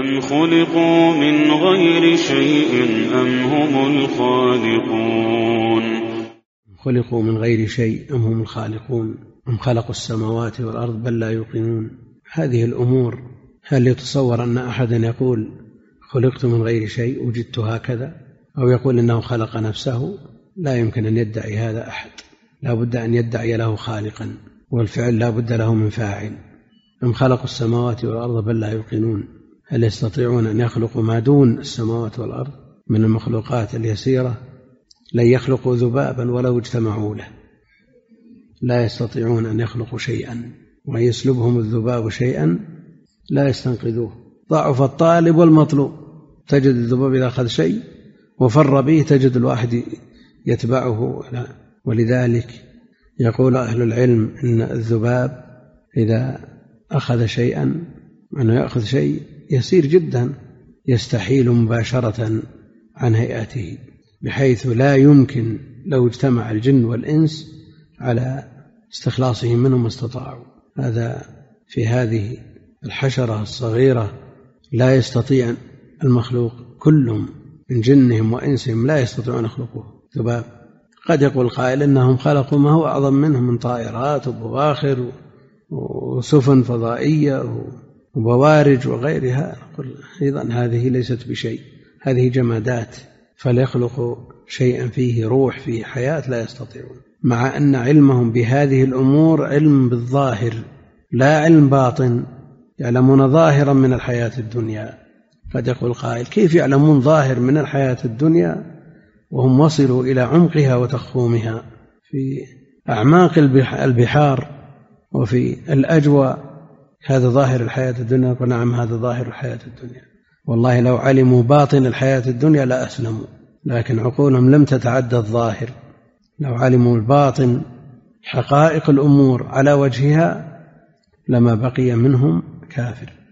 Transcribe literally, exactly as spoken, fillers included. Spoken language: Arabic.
أم خلقوا من غير شيء أم هم الخالقون خلقوا من غير شيء أم هم الخالقون أم خلقوا السماوات والأرض بل لا يوقنون. هذه الأمور هل يتصور أن أحدا يقول خلقت من غير شيء وجدت هكذا، أو يقول إنه خلق نفسه؟ لا يمكن أن يدعي هذا أحد، لا بد أن يدعي له خالقا، والفعل لا بد له من فاعل. أم خلقوا السماوات والأرض بل لا يوقنون. هل يستطيعون أن يخلقوا ما دون السماوات والأرض من المخلوقات اليسيرة؟ لن يخلقوا ذبابا ولو اجتمعوا له، لا يستطيعون أن يخلقوا شيئا، ويسلبهم الذباب شيئا لا يستنقذوه. ضعف الطالب والمطلوب، تجد الذباب إذا أخذ شيء وفر به تجد الواحد يتبعه. ولذلك يقول أهل العلم إن الذباب إذا أخذ شيئا، أنه يأخذ شيء يسير جدا، يستحيل مباشرة عن هيئته، بحيث لا يمكن لو اجتمع الجن والإنس على استخلاصهم منهم ما استطاعوا. هذا في هذه الحشرة الصغيرة لا يستطيع المخلوق كلهم من جنهم وإنسهم لا يستطيعون أن يخلقوه ذباب. قد يقول قائل إنهم خلقوا ما هو أعظم منهم من طائرات وبواخر وسفن فضائية وبوارج وغيرها. نقول أيضا هذه ليست بشيء، هذه جمادات، فليخلقوا شيئا فيه روح فيه حياة لا يستطيعون، مع أن علمهم بهذه الأمور علم بالظاهر لا علم باطن، يعلمون ظاهرا من الحياة الدنيا. قد يقول قائل كيف يعلمون ظاهر من الحياة الدنيا وهم وصلوا إلى عمقها وتخومها في أعماق البحار وفي الأجواء؟ هذا ظاهر الحياة الدنيا. قلنا نعم هذا ظاهر الحياة الدنيا، والله لو علموا باطن الحياة الدنيا لا أسلموا، لكن عقولهم لم تتعدى الظاهر. لو علموا الباطن حقائق الأمور على وجهها لما بقي منهم كافر.